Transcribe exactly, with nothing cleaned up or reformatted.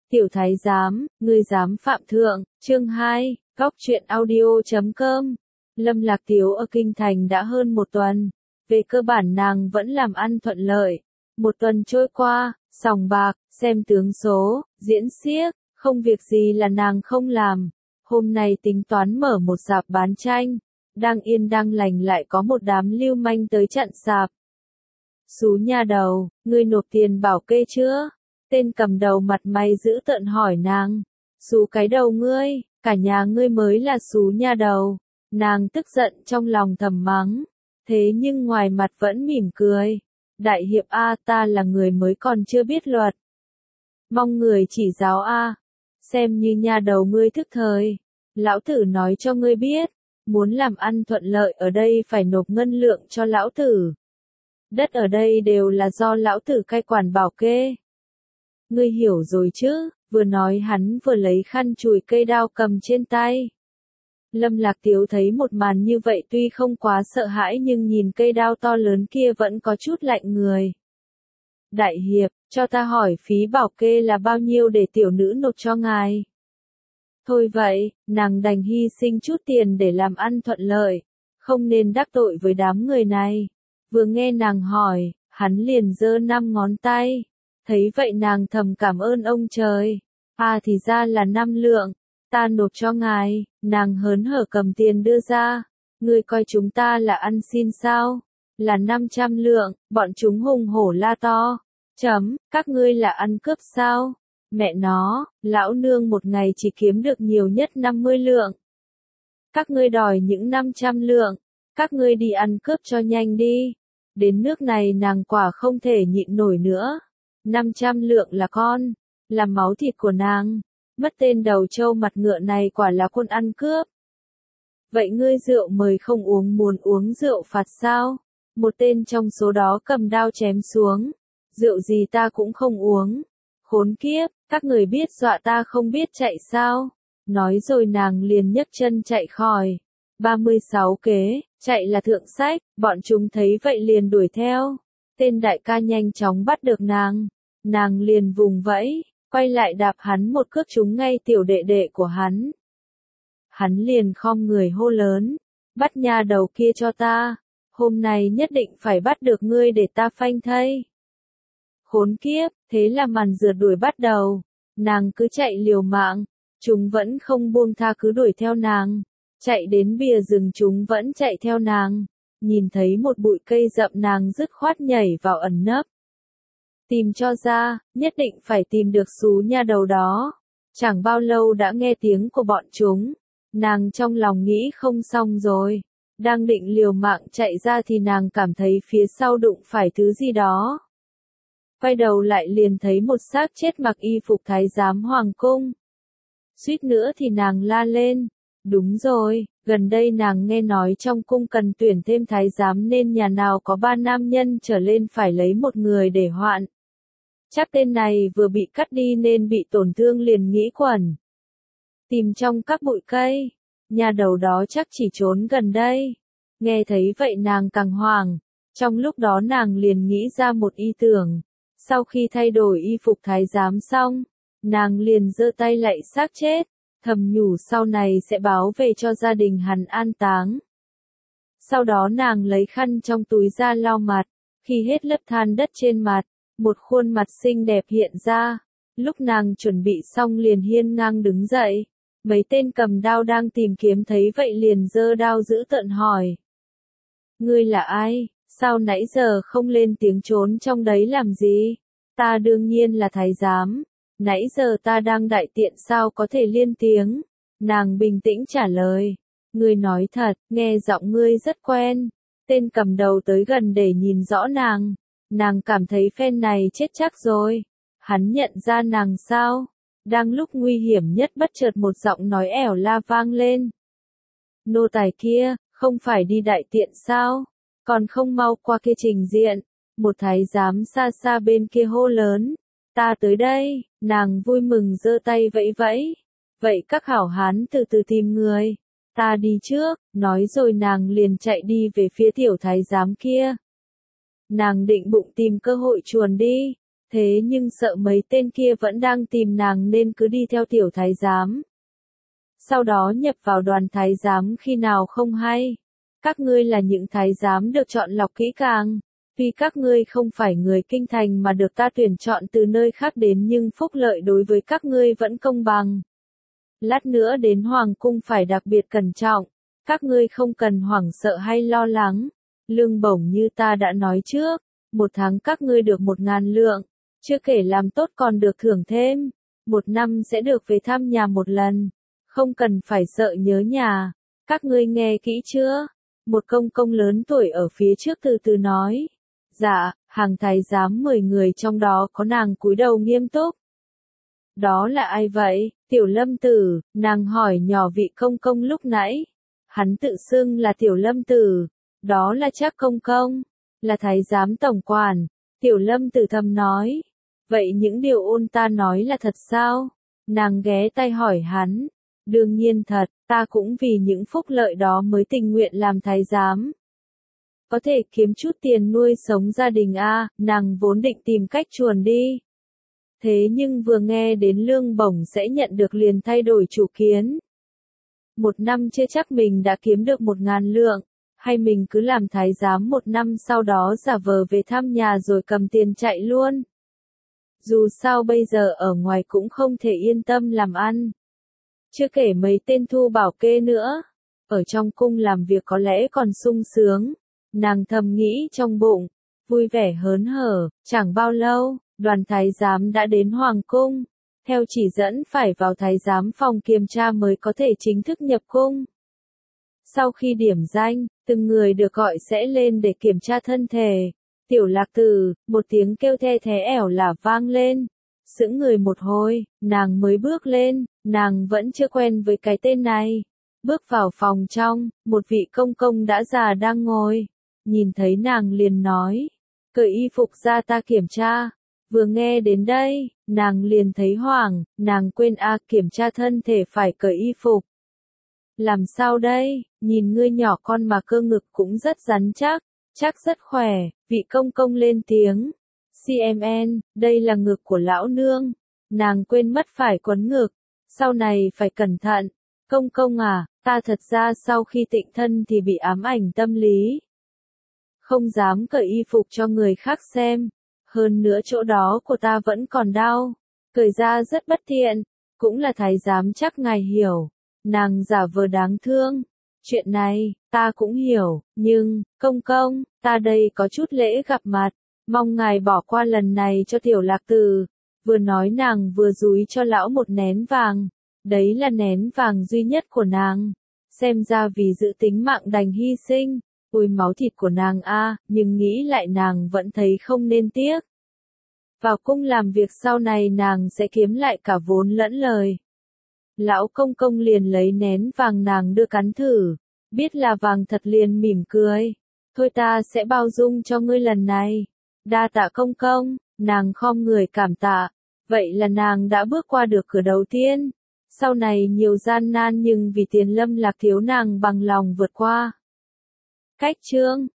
Tiểu thái giám, ngươi dám phạm thượng, chương hai, góc truyện audio chấm com. Lâm Lạc Tiếu ở Kinh Thành đã hơn một tuần. Về cơ bản nàng vẫn làm ăn thuận lợi. Một tuần trôi qua, sòng bạc, xem tướng số, diễn xiếc, không việc gì là nàng không làm. Hôm nay tính toán mở một sạp bán tranh. Đang yên đang lành lại có một đám lưu manh tới chặn sạp. Xú nha đầu, ngươi nộp tiền bảo kê chưa? Tên cầm đầu mặt mày dữ tợn hỏi nàng. Xú cái đầu ngươi, cả nhà ngươi mới là xú nha đầu. Nàng tức giận trong lòng thầm mắng. Thế nhưng ngoài mặt vẫn mỉm cười. Đại hiệp A, ta là người mới còn chưa biết luật. Mong người chỉ giáo A. Xem như nha đầu ngươi thức thời. Lão tử nói cho ngươi biết. Muốn làm ăn thuận lợi ở đây phải nộp ngân lượng cho lão tử. Đất ở đây đều là do lão tử cai quản bảo kê. Ngươi hiểu rồi chứ? Vừa nói hắn vừa lấy khăn chùi cây đao cầm trên tay. Lâm Lạc Tiếu thấy một màn như vậy tuy không quá sợ hãi nhưng nhìn cây đao to lớn kia vẫn có chút lạnh người. Đại hiệp, cho ta hỏi phí bảo kê là bao nhiêu để tiểu nữ nộp cho ngài? Thôi vậy, nàng đành hy sinh chút tiền để làm ăn thuận lợi, không nên đắc tội với đám người này. Vừa nghe nàng hỏi, hắn liền giơ năm ngón tay. Thấy vậy nàng thầm cảm ơn ông trời. À thì ra là năm lượng, ta nộp cho ngài. Nàng hớn hở cầm tiền đưa ra. Ngươi coi chúng ta là ăn xin sao? Là năm trăm lượng, bọn chúng hùng hổ la to. Chấm, các ngươi là ăn cướp sao? Mẹ nó, lão nương một ngày chỉ kiếm được nhiều nhất năm mươi lượng. Các ngươi đòi những năm trăm lượng, các ngươi đi ăn cướp cho nhanh đi. Đến nước này nàng quả không thể nhịn nổi nữa. năm trăm lượng là con, là máu thịt của nàng. Mất tên đầu trâu mặt ngựa này quả là quân ăn cướp. Vậy ngươi rượu mời không uống muốn uống rượu phạt sao? Một tên trong số đó cầm đao chém xuống. Rượu gì ta cũng không uống. Khốn kiếp, các người biết dọa ta không biết chạy sao? Nói rồi nàng liền nhấc chân chạy khỏi. ba mươi sáu kế, chạy là thượng sách, bọn chúng thấy vậy liền đuổi theo. Tên đại ca nhanh chóng bắt được nàng. Nàng liền vùng vẫy, quay lại đạp hắn một cước trúng ngay tiểu đệ đệ của hắn. Hắn liền khom người hô lớn, bắt nha đầu kia cho ta. Hôm nay nhất định phải bắt được ngươi để ta phanh thây. Khốn kiếp, thế là màn rượt đuổi bắt đầu. Nàng cứ chạy liều mạng, chúng vẫn không buông tha cứ đuổi theo nàng. Chạy đến bìa rừng chúng vẫn chạy theo nàng. Nhìn thấy một bụi cây rậm nàng dứt khoát nhảy vào ẩn nấp. Tìm cho ra, nhất định phải tìm được xú nha đầu đó. Chẳng bao lâu đã nghe tiếng của bọn chúng. Nàng trong lòng nghĩ không xong rồi. Đang định liều mạng chạy ra thì nàng cảm thấy phía sau đụng phải thứ gì đó. Quay đầu lại liền thấy một xác chết mặc y phục thái giám hoàng cung. Suýt nữa thì nàng la lên. Đúng rồi, gần đây nàng nghe nói trong cung cần tuyển thêm thái giám nên nhà nào có ba nam nhân trở lên phải lấy một người để hoạn. Chắc tên này vừa bị cắt đi nên bị tổn thương liền nghĩ quẩn. Tìm trong các bụi cây, nhà đầu đó chắc chỉ trốn gần đây. Nghe thấy vậy nàng càng hoảng, trong lúc đó nàng liền nghĩ ra một ý tưởng. Sau khi thay đổi y phục thái giám xong, nàng liền giơ tay lạy xác chết, thầm nhủ sau này sẽ báo về cho gia đình hắn an táng. Sau đó nàng lấy khăn trong túi ra lau mặt, khi hết lớp than đất trên mặt, một khuôn mặt xinh đẹp hiện ra. Lúc nàng chuẩn bị xong liền hiên ngang đứng dậy, mấy tên cầm đao đang tìm kiếm thấy vậy liền giơ đao dữ tợn hỏi. Ngươi là ai? Sao nãy giờ không lên tiếng trốn trong đấy làm gì? Ta đương nhiên là thái giám. Nãy giờ ta đang đại tiện sao có thể liên tiếng? Nàng bình tĩnh trả lời. Ngươi nói thật, nghe giọng ngươi rất quen. Tên cầm đầu tới gần để nhìn rõ nàng. Nàng cảm thấy phen này chết chắc rồi. Hắn nhận ra nàng sao? Đang lúc nguy hiểm nhất bất chợt một giọng nói ẻo la vang lên. Nô tài kia, không phải đi đại tiện sao? Còn không mau qua kia trình diện. Một thái giám xa xa bên kia hô lớn. Ta tới đây, nàng vui mừng giơ tay vẫy vẫy. Vậy các hảo hán từ từ tìm người. Ta đi trước, nói rồi nàng liền chạy đi về phía tiểu thái giám kia. Nàng định bụng tìm cơ hội chuồn đi. Thế nhưng sợ mấy tên kia vẫn đang tìm nàng nên cứ đi theo tiểu thái giám. Sau đó nhập vào đoàn thái giám khi nào không hay. Các ngươi là những thái giám được chọn lọc kỹ càng. Tuy các ngươi không phải người kinh thành mà được ta tuyển chọn từ nơi khác đến nhưng phúc lợi đối với các ngươi vẫn công bằng. Lát nữa đến hoàng cung phải đặc biệt cẩn trọng. Các ngươi không cần hoảng sợ hay lo lắng. Lương bổng như ta đã nói trước. Một tháng các ngươi được một ngàn lượng. Chưa kể làm tốt còn được thưởng thêm. Một năm sẽ được về thăm nhà một lần. Không cần phải sợ nhớ nhà. Các ngươi nghe kỹ chưa? Một công công lớn tuổi ở phía trước từ từ nói. Dạ, hàng thái giám mười người trong đó có nàng cúi đầu nghiêm túc. Đó là ai vậy? Tiểu Lâm Tử, nàng hỏi nhỏ vị công công lúc nãy. Hắn tự xưng là Tiểu Lâm Tử. Đó là Trác công công. Là thái giám tổng quản. Tiểu Lâm Tử thầm nói. Vậy những điều ôn ta nói là thật sao? Nàng ghé tai hỏi hắn. Đương nhiên thật, ta cũng vì những phúc lợi đó mới tình nguyện làm thái giám. Có thể kiếm chút tiền nuôi sống gia đình a, à, nàng vốn định tìm cách chuồn đi. Thế nhưng vừa nghe đến lương bổng sẽ nhận được liền thay đổi chủ kiến. Một năm chưa chắc mình đã kiếm được một ngàn lượng, hay mình cứ làm thái giám một năm sau đó giả vờ về thăm nhà rồi cầm tiền chạy luôn. Dù sao bây giờ ở ngoài cũng không thể yên tâm làm ăn. Chưa kể mấy tên thu bảo kê nữa. Ở trong cung làm việc có lẽ còn sung sướng. Nàng thầm nghĩ trong bụng. Vui vẻ hớn hở. Chẳng bao lâu, đoàn thái giám đã đến hoàng cung. Theo chỉ dẫn phải vào thái giám phòng kiểm tra mới có thể chính thức nhập cung. Sau khi điểm danh, từng người được gọi sẽ lên để kiểm tra thân thể. Tiểu Lạc Tử, một tiếng kêu the thé ẻo lả vang lên. Sững người một hồi, nàng mới bước lên, nàng vẫn chưa quen với cái tên này. Bước vào phòng trong, một vị công công đã già đang ngồi. Nhìn thấy nàng liền nói, cởi y phục ra ta kiểm tra. Vừa nghe đến đây, nàng liền thấy hoảng, nàng quên a à, kiểm tra thân thể phải cởi y phục. Làm sao đây, nhìn ngươi nhỏ con mà cơ ngực cũng rất rắn chắc, chắc rất khỏe, vị công công lên tiếng. xê em en, đây là ngực của lão nương. Nàng quên mất phải quấn ngực. Sau này phải cẩn thận. Công công à, ta thật ra sau khi tịnh thân thì bị ám ảnh tâm lý. Không dám cởi y phục cho người khác xem. Hơn nữa chỗ đó của ta vẫn còn đau. Cởi ra rất bất tiện. Cũng là thái giám chắc ngài hiểu. Nàng giả vờ đáng thương. Chuyện này, ta cũng hiểu. Nhưng, công công, ta đây có chút lễ gặp mặt. Mong ngài bỏ qua lần này cho Tiểu Lạc Tử. Vừa nói nàng vừa dúi cho lão một nén vàng. Đấy là nén vàng duy nhất của nàng. Xem ra vì giữ tính mạng đành hy sinh. Ôi máu thịt của nàng a, à, nhưng nghĩ lại nàng vẫn thấy không nên tiếc. Vào cung làm việc sau này nàng sẽ kiếm lại cả vốn lẫn lời. Lão công công liền lấy nén vàng nàng đưa cắn thử. Biết là vàng thật liền mỉm cười. Thôi ta sẽ bao dung cho ngươi lần này. Đa tạ công công, nàng khom người cảm tạ. Vậy là nàng đã bước qua được cửa đầu tiên. Sau này nhiều gian nan nhưng vì tiền Lâm Lạc thiếu nàng bằng lòng vượt qua. Cách chương